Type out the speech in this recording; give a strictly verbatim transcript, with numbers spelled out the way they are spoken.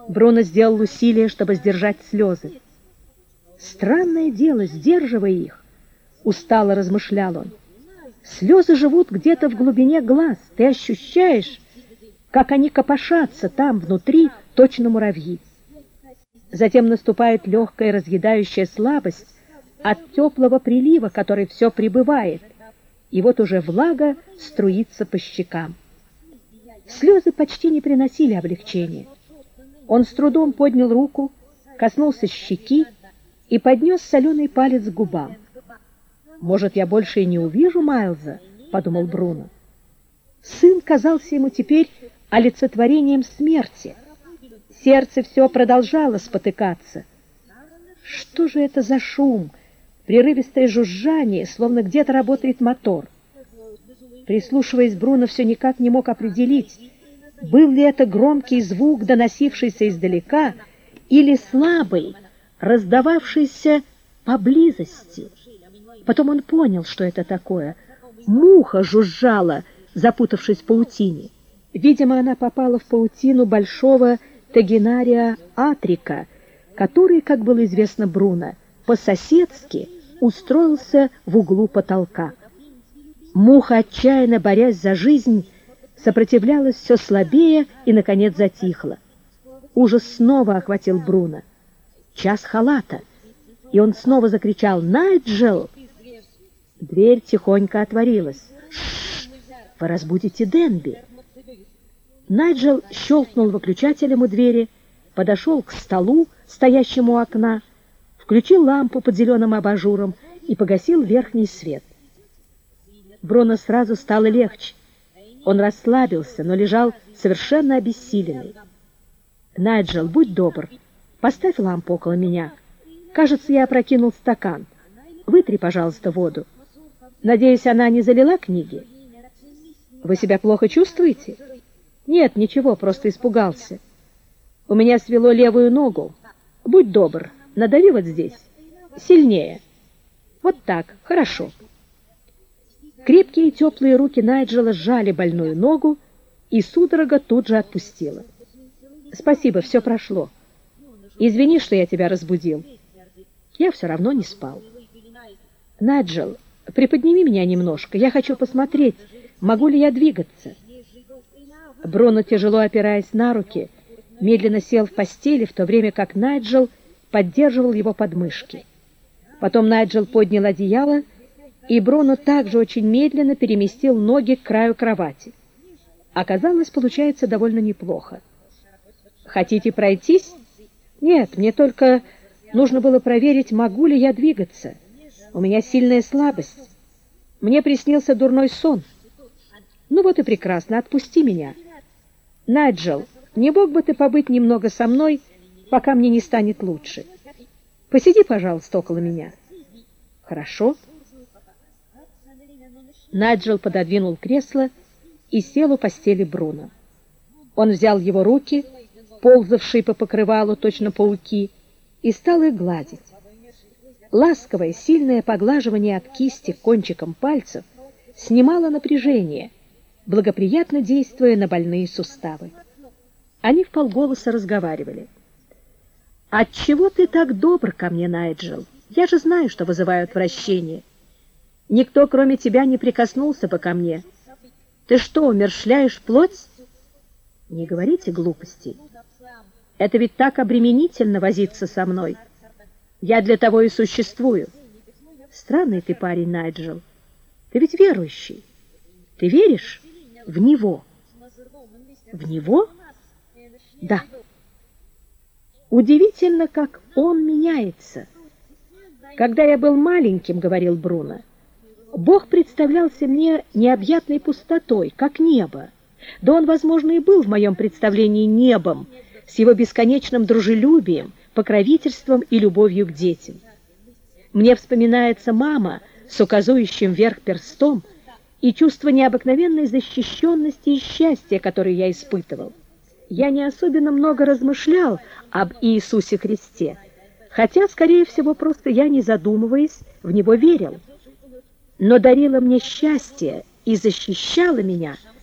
Бруно сделал усилие, чтобы сдержать слезы. «Странное дело, сдерживая их», — устало размышлял он. «Слезы живут где-то в глубине глаз. Ты ощущаешь, как они копошатся там, внутри, точно муравьи. Затем наступает легкая разъедающая слабость от теплого прилива, который все прибывает, и вот уже влага струится по щекам. Слезы почти не приносили облегчения. Он с трудом поднял руку, коснулся щеки и поднес соленый палец к губам. «Может, я больше и не увижу Майлза?» — подумал Бруно. Сын казался ему теперь олицетворением смерти. Сердце все продолжало спотыкаться. Что же это за шум? Прерывистое жужжание, словно где-то работает мотор. Прислушиваясь, Бруно все никак не мог определить, был ли это громкий звук, доносившийся издалека, или слабый, раздававшийся поблизости. Потом он понял, что это такое. Муха жужжала, запутавшись в паутине. Видимо, она попала в паутину большого тагинария атрика, который, как было известно Бруно, по-соседски устроился в углу потолка. Муха, отчаянно борясь за жизнь, сопротивлялась все слабее и, наконец, затихла. Ужас снова охватил Бруно. Час халата, и он снова закричал «Найджел!». Дверь тихонько отворилась. «Ш-ш! Вы разбудите Денби!» Найджел щелкнул выключателем у двери, подошел к столу, стоящему у окна, включил лампу под зеленым абажуром и погасил верхний свет. Бруно сразу стало легче. Он расслабился, но лежал совершенно обессиленный. «Найджел, будь добр, поставь лампу около меня. Кажется, я опрокинул стакан. Вытри, пожалуйста, воду. Надеюсь, она не залила книги? Вы себя плохо чувствуете?» «Нет, ничего, просто испугался. У меня свело левую ногу. Будь добр, надави вот здесь. Сильнее. Вот так, хорошо». Крепкие и теплые руки Найджела сжали больную ногу, и судорога тут же отпустила. «Спасибо, все прошло. Извини, что я тебя разбудил. Я все равно не спал. Найджел, приподними меня немножко. Я хочу посмотреть, могу ли я двигаться». Бруно, тяжело опираясь на руки, медленно сел в постели, в то время как Найджел поддерживал его подмышки. Потом Найджел поднял одеяло, и Бруно также очень медленно переместил ноги к краю кровати. Оказалось, получается довольно неплохо. «Хотите пройтись?» «Нет, мне только нужно было проверить, могу ли я двигаться. У меня сильная слабость. Мне приснился дурной сон». «Ну вот и прекрасно, отпусти меня. Найджел, не мог бы ты побыть немного со мной, пока мне не станет лучше? Посиди, пожалуйста, около меня». «Хорошо». Найджел пододвинул кресло и сел у постели Бруно. Он взял его руки, ползавшие по покрывалу, точно пауки, и стал их гладить. Ласковое, сильное поглаживание от кисти кончиком пальцев снимало напряжение, благоприятно действуя на больные суставы. Они вполголоса разговаривали. «Отчего ты так добр ко мне, Найджел? Я же знаю, что вызываю отвращение. Никто, кроме тебя, не прикоснулся бы ко мне. Ты что, умерщвляешь плоть?» «Не говорите глупостей. Это ведь так обременительно возиться со мной. Я для того и существую. Странный ты парень, Найджел. Ты ведь верующий. Ты веришь в Него?» «В Него?» «Да». «Удивительно, как Он меняется. Когда я был маленьким, — говорил Бруно, — Бог представлялся мне необъятной пустотой, как небо. Да Он, возможно, и был в моем представлении небом, с его бесконечным дружелюбием, покровительством и любовью к детям. Мне вспоминается мама с указующим вверх перстом и чувство необыкновенной защищенности и счастья, которое я испытывал. Я не особенно много размышлял об Иисусе Христе, хотя, скорее всего, просто я, не задумываясь, в Него верил. Но дарила мне счастье и защищала меня